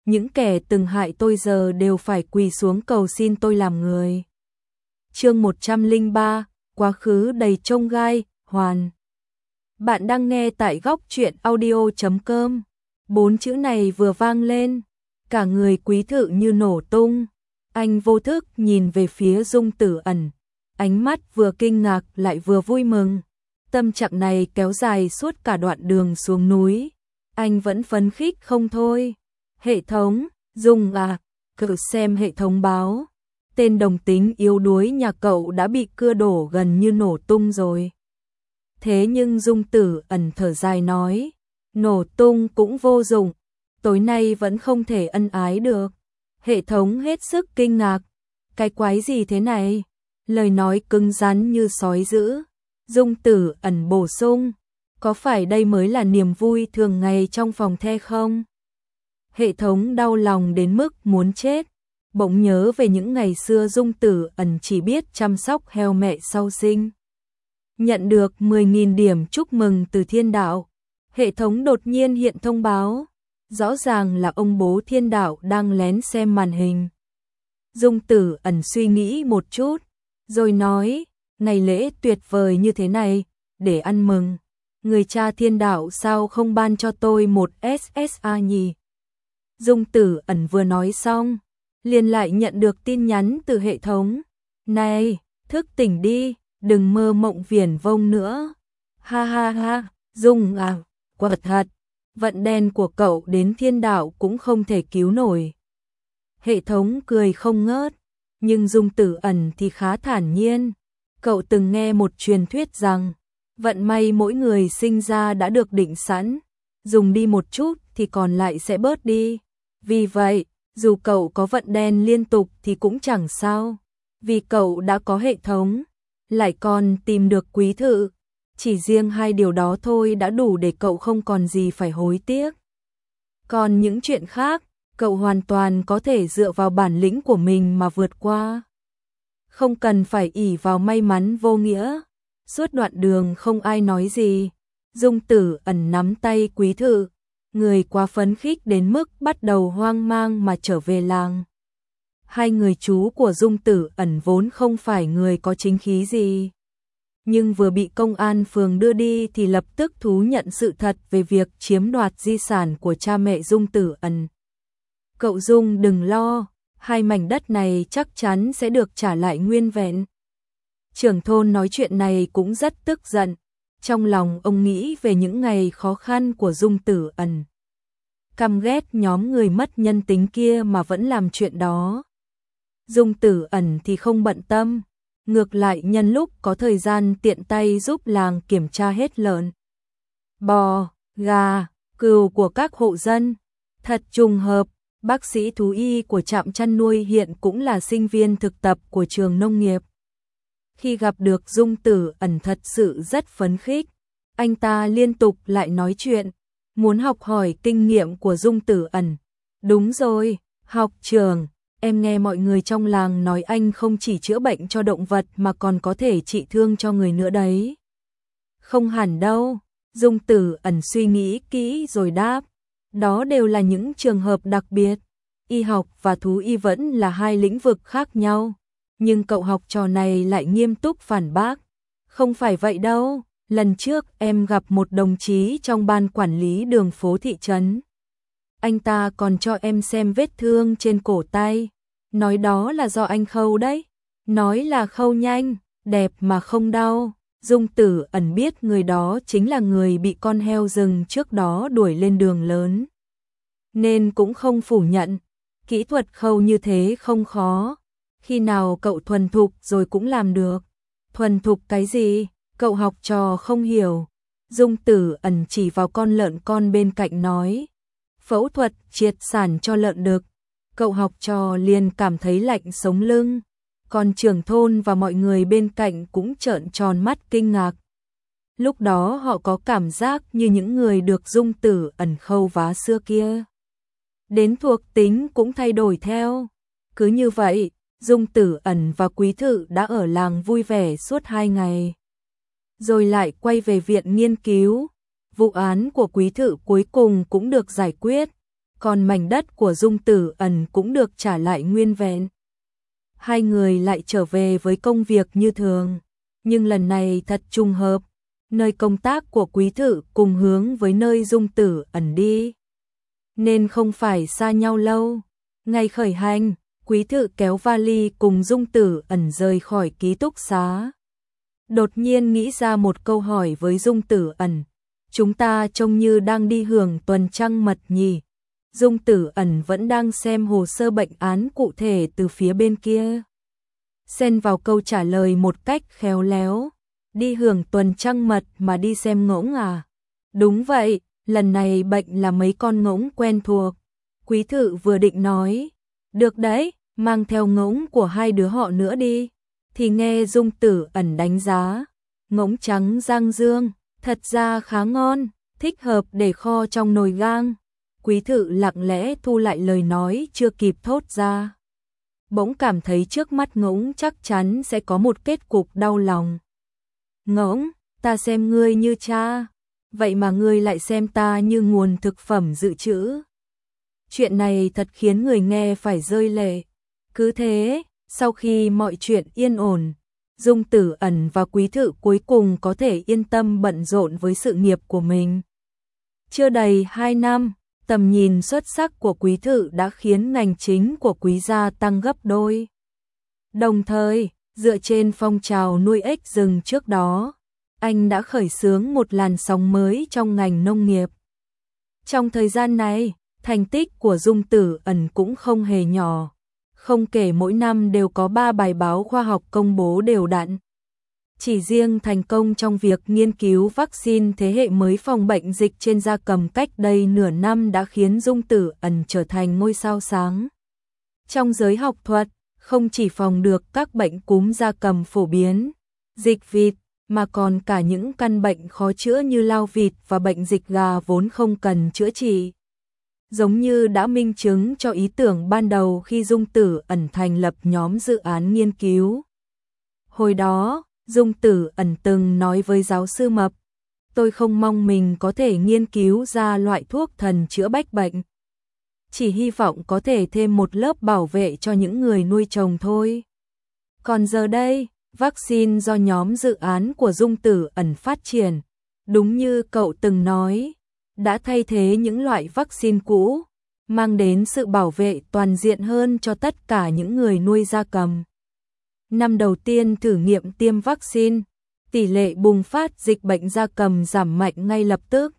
những kẻ từng hại tôi giờ đều phải quỳ xuống cầu xin tôi làm người. Chương 103, quá khứ đầy chông gai, hoàn. Bạn đang nghe tại góc truyện audio.com. 4 chữ này vừa vang lên, cả người Quý Thự như nổ tung. Anh vô thức nhìn về phía Dung Tử Ẩn, ánh mắt vừa kinh ngạc lại vừa vui mừng. Tâm trạng này kéo dài suốt cả đoạn đường xuống núi. Anh vẫn phấn khích không thôi. Hệ thống, Dung à, cậu xem hệ thống báo. Tên đồng tính yếu đuối nhà cậu đã bị cưa đổ gần như nổ tung rồi. Thế nhưng Dung Tử Ẩn thở dài nói, nổ tung cũng vô dụng, tối nay vẫn không thể ân ái được. Hệ thống hết sức kinh ngạc, cái quái gì thế này? Lời nói cứng rắn như sói dữ. Dung Tử Ẩn bổ sung, có phải đây mới là niềm vui thường ngày trong phòng the không? Hệ thống đau lòng đến mức muốn chết, bỗng nhớ về những ngày xưa Dung Tử Ẩn chỉ biết chăm sóc heo mẹ sau sinh. Nhận được 10.000 điểm chúc mừng từ Thiên Đạo, hệ thống đột nhiên hiện thông báo, rõ ràng là ông bố Thiên Đạo đang lén xem màn hình. Dung Tử Ẩn suy nghĩ một chút, rồi nói, ngày lễ tuyệt vời như thế này, để ăn mừng, người cha Thiên Đạo sao không ban cho tôi một SSA nhỉ? Dung Tử Ẩn vừa nói xong, liền lại nhận được tin nhắn từ hệ thống. Này, thức tỉnh đi, đừng mơ mộng viển vông nữa. Ha ha ha, Dung à, quả thật, vận đen của cậu đến Thiên Đạo cũng không thể cứu nổi. Hệ thống cười không ngớt, nhưng Dung Tử Ẩn thì khá thản nhiên. Cậu từng nghe một truyền thuyết rằng, vận may mỗi người sinh ra đã được định sẵn, dùng đi một chút thì còn lại sẽ bớt đi. Vì vậy, dù cậu có vận đen liên tục thì cũng chẳng sao, vì cậu đã có hệ thống, lại còn tìm được Quý Thự. Chỉ riêng 2 điều đó thôi đã đủ để cậu không còn gì phải hối tiếc. Còn những chuyện khác, cậu hoàn toàn có thể dựa vào bản lĩnh của mình mà vượt qua. Không cần phải ỷ vào may mắn vô nghĩa. Suốt đoạn đường không ai nói gì. Dung Tử Ẩn nắm tay Quý Thự, người quá phấn khích đến mức bắt đầu hoang mang mà trở về làng. 2 người chú của Dung Tử Ẩn vốn không phải người có chính khí gì, nhưng vừa bị công an phường đưa đi thì lập tức thú nhận sự thật về việc chiếm đoạt di sản của cha mẹ Dung Tử Ẩn. Cậu Dung đừng lo, 2 mảnh đất này chắc chắn sẽ được trả lại nguyên vẹn. Trưởng thôn nói chuyện này cũng rất tức giận. Trong lòng ông nghĩ về những ngày khó khăn của Dung Tử Ẩn. Căm ghét nhóm người mất nhân tính kia mà vẫn làm chuyện đó. Dung Tử Ẩn thì không bận tâm, ngược lại nhân lúc có thời gian tiện tay giúp làng kiểm tra hết lợn, bò, gà, cừu của các hộ dân. Thật trùng hợp, bác sĩ thú y của trạm chăn nuôi hiện cũng là sinh viên thực tập của trường nông nghiệp. Khi gặp được Dung Tử Ẩn thật sự rất phấn khích, anh ta liên tục lại nói chuyện, muốn học hỏi kinh nghiệm của Dung Tử Ẩn. Đúng rồi, học trưởng, em nghe mọi người trong làng nói anh không chỉ chữa bệnh cho động vật mà còn có thể trị thương cho người nữa đấy. Không hẳn đâu, Dung Tử Ẩn suy nghĩ kỹ rồi đáp, đó đều là những trường hợp đặc biệt, y học và thú y vẫn là 2 lĩnh vực khác nhau. Nhưng cậu học trò này lại nghiêm túc phản bác. Không phải vậy đâu, lần trước em gặp một đồng chí trong ban quản lý đường phố thị trấn. Anh ta còn cho em xem vết thương trên cổ tay. Nói đó là do anh khâu đấy. Nói là khâu nhanh, đẹp mà không đau. Dung Tử Ẩn biết người đó chính là người bị con heo rừng trước đó đuổi lên đường lớn, nên cũng không phủ nhận. Kỹ thuật khâu như thế không khó. Khi nào cậu thuần thục rồi cũng làm được. Thuần thục cái gì? Cậu học trò không hiểu. Dung Tử Ẩn chỉ vào con lợn con bên cạnh nói, phẫu thuật triệt sản cho lợn đực. Cậu học trò liền cảm thấy lạnh sống lưng. Còn trưởng thôn và mọi người bên cạnh cũng trợn tròn mắt kinh ngạc. Lúc đó họ có cảm giác như những người được Dung Tử Ẩn khâu vá xưa kia. Đến thuộc tính cũng thay đổi theo. Cứ như vậy, Dung Tử Ẩn và Quý Thự đã ở làng vui vẻ suốt 2 ngày. Rồi lại quay về viện nghiên cứu. Vụ án của Quý Thự cuối cùng cũng được giải quyết. còn mảnh đất của Dung Tử Ẩn cũng được trả lại nguyên vẹn. Hai người lại trở về với công việc như thường, nhưng lần này thật trùng hợp, nơi công tác của Quý Thự cùng hướng với nơi Dung Tử Ẩn đi, nên không phải xa nhau lâu. Ngày khởi hành, Quý Thự kéo vali cùng Dung Tử Ẩn rời khỏi ký túc xá. Đột nhiên nghĩ ra một câu hỏi với Dung Tử Ẩn, chúng ta trông như đang đi hưởng tuần trăng mật nhỉ? Dung Tử Ẩn vẫn đang xem hồ sơ bệnh án cụ thể từ phía bên kia. Xen vào câu trả lời một cách khéo léo, đi hưởng tuần trăng mật mà đi xem ngỗng à? Đúng vậy, lần này bệnh là mấy con ngỗng quen thuộc. Quý Thự vừa định nói, được đấy, mang theo ngỗng của hai đứa họ nữa đi, thì nghe Dung Tử Ẩn đánh giá, ngỗng trắng rang dương, thật ra khá ngon, thích hợp để kho trong nồi gang. Quý Thự lặng lẽ thu lại lời nói chưa kịp thốt ra. Bỗng cảm thấy trước mắt ngỗng chắc chắn sẽ có một kết cục đau lòng. Ngỗng, ta xem ngươi như cha, vậy mà ngươi lại xem ta như nguồn thực phẩm dự trữ. Chuyện này thật khiến người nghe phải rơi lệ. Cứ thế, sau khi mọi chuyện yên ổn, Dung Tử Ẩn và Quý Thự cuối cùng có thể yên tâm bận rộn với sự nghiệp của mình. Chưa đầy 2 năm, tầm nhìn xuất sắc của Quý Thự đã khiến ngành chính của Quý gia tăng gấp đôi. Đồng thời, dựa trên phong trào nuôi ếch rừng trước đó, anh đã khởi xướng một làn sóng mới trong ngành nông nghiệp. Trong thời gian này, thành tích của Dung Tử Ẩn cũng không hề nhỏ, không kể mỗi năm đều có 3 bài báo khoa học công bố đều đặn. Chỉ riêng thành công trong việc nghiên cứu vaccine thế hệ mới phòng bệnh dịch trên gia cầm cách đây nửa năm đã khiến Dung Tử Ẩn trở thành ngôi sao sáng. Trong giới học thuật, không chỉ phòng được các bệnh cúm gia cầm phổ biến, dịch vịt, mà còn cả những căn bệnh khó chữa như lao vịt và bệnh dịch gà vốn không cần chữa trị. Giống như đã minh chứng cho ý tưởng ban đầu khi Dung Tử Ẩn thành lập nhóm dự án nghiên cứu. Hồi đó, Dung Tử Ẩn từng nói với giáo sư Mập, tôi không mong mình có thể nghiên cứu ra loại thuốc thần chữa bách bệnh. Chỉ hy vọng có thể thêm một lớp bảo vệ cho những người nuôi trồng thôi. Còn giờ đây, vaccine do nhóm dự án của Dung Tử Ẩn phát triển, đúng như cậu từng nói, đã thay thế những loại vaccine cũ, mang đến sự bảo vệ toàn diện hơn cho tất cả những người nuôi gia cầm. Năm đầu tiên thử nghiệm tiêm vaccine, tỷ lệ bùng phát dịch bệnh gia cầm giảm mạnh ngay lập tức.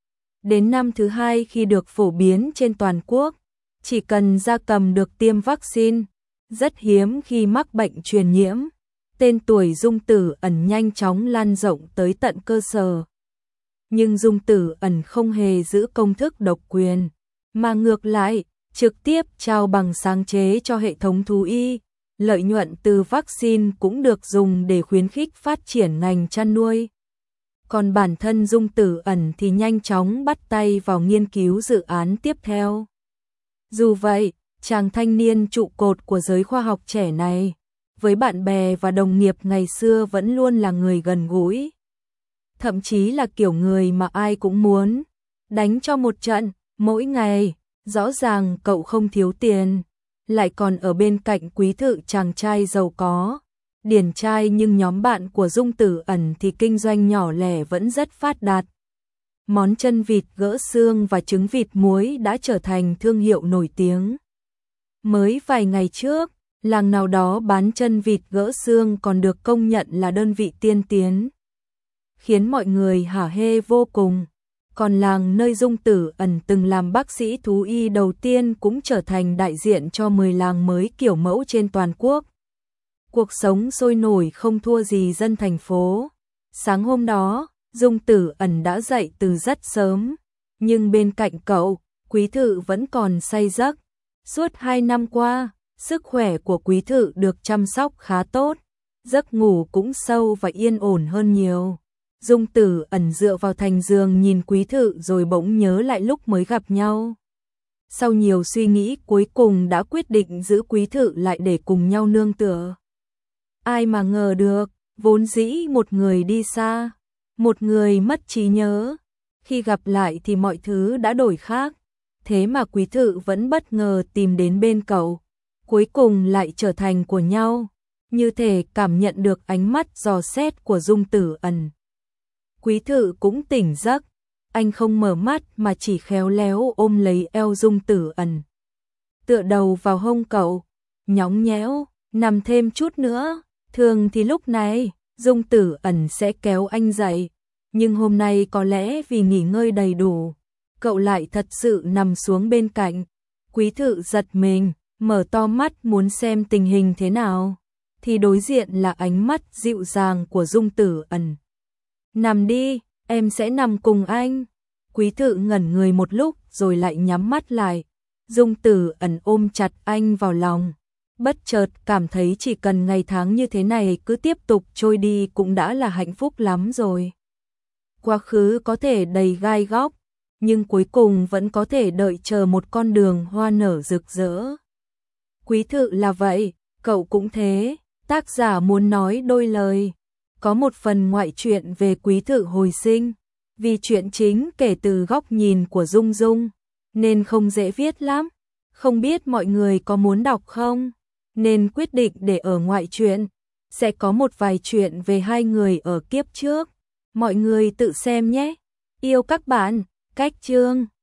Đến năm thứ 2 khi được phổ biến trên toàn quốc, chỉ cần gia cầm được tiêm vaccine, rất hiếm khi mắc bệnh truyền nhiễm, tên tuổi Dung Tử Ẩn nhanh chóng lan rộng tới tận cơ sở. Nhưng Dung Tử Ẩn không hề giữ công thức độc quyền, mà ngược lại, trực tiếp trao bằng sáng chế cho hệ thống thú y. Lợi nhuận từ vaccine cũng được dùng để khuyến khích phát triển ngành chăn nuôi. Còn bản thân Dung Tử Ẩn thì nhanh chóng bắt tay vào nghiên cứu dự án tiếp theo. Dù vậy, chàng thanh niên trụ cột của giới khoa học trẻ này, với bạn bè và đồng nghiệp ngày xưa vẫn luôn là người gần gũi. Thậm chí là kiểu người mà ai cũng muốn đánh cho một trận, mỗi ngày. Rõ ràng cậu không thiếu tiền, lại còn ở bên cạnh Quý Thự chàng trai giàu có, điển trai, nhưng nhóm bạn của Dung Tử Ẩn thì kinh doanh nhỏ lẻ vẫn rất phát đạt. Món chân vịt gỡ xương và trứng vịt muối đã trở thành thương hiệu nổi tiếng. Mới vài ngày trước, làng nào đó bán chân vịt gỡ xương còn được công nhận là đơn vị tiên tiến, khiến mọi người hả hê vô cùng. Còn làng nơi Dung Tử Ẩn từng làm bác sĩ thú y đầu tiên cũng trở thành đại diện cho 10 làng mới kiểu mẫu trên toàn quốc. Cuộc sống sôi nổi không thua gì dân thành phố. Sáng hôm đó, Dung Tử Ẩn đã dậy từ rất sớm, nhưng bên cạnh cậu, Quý Thự vẫn còn say giấc. Suốt 2 năm qua, sức khỏe của Quý Thự được chăm sóc khá tốt, giấc ngủ cũng sâu và yên ổn hơn nhiều. Dung Tử Ẩn dựa vào thành giường nhìn Quý Thự rồi bỗng nhớ lại lúc mới gặp nhau. Sau nhiều suy nghĩ cuối cùng đã quyết định giữ Quý Thự lại để cùng nhau nương tựa. Ai mà ngờ được, vốn dĩ một người đi xa, một người mất trí nhớ. Khi gặp lại thì mọi thứ đã đổi khác. thế mà Quý Thự vẫn bất ngờ tìm đến bên cậu, cuối cùng lại trở thành của nhau, như thể cảm nhận được ánh mắt dò xét của Dung Tử Ẩn. Quý Thự cũng tỉnh giấc, anh không mở mắt mà chỉ khéo léo ôm lấy eo Dung Tử Ẩn, tựa đầu vào hông cậu, nhõng nhẽo, nằm thêm chút nữa. Thường thì lúc này, Dung Tử Ẩn sẽ kéo anh dậy, nhưng hôm nay có lẽ vì nghỉ ngơi đầy đủ, cậu lại thật sự nằm xuống bên cạnh. Quý Thự giật mình, mở to mắt muốn xem tình hình thế nào, thì đối diện là ánh mắt dịu dàng của Dung Tử Ẩn. Nằm đi, em sẽ nằm cùng anh. Quý Thự ngẩn người một lúc rồi lại nhắm mắt lại. Dung Tử Ẩn ôm chặt anh vào lòng, bất chợt cảm thấy chỉ cần ngày tháng như thế này cứ tiếp tục trôi đi cũng đã là hạnh phúc lắm rồi. Quá khứ có thể đầy gai góc, nhưng cuối cùng vẫn có thể đợi chờ một con đường hoa nở rực rỡ. Quý Thự là vậy, cậu cũng thế. Tác giả muốn nói đôi lời. Có một phần ngoại truyện về Quý Thự hồi sinh, vì chuyện chính kể từ góc nhìn của Dung Dung, nên không dễ viết lắm. Không biết mọi người có muốn đọc không? Nên quyết định để ở ngoại truyện. Sẽ có một vài chuyện về hai người ở kiếp trước. Mọi người tự xem nhé. Yêu các bạn. Cách chương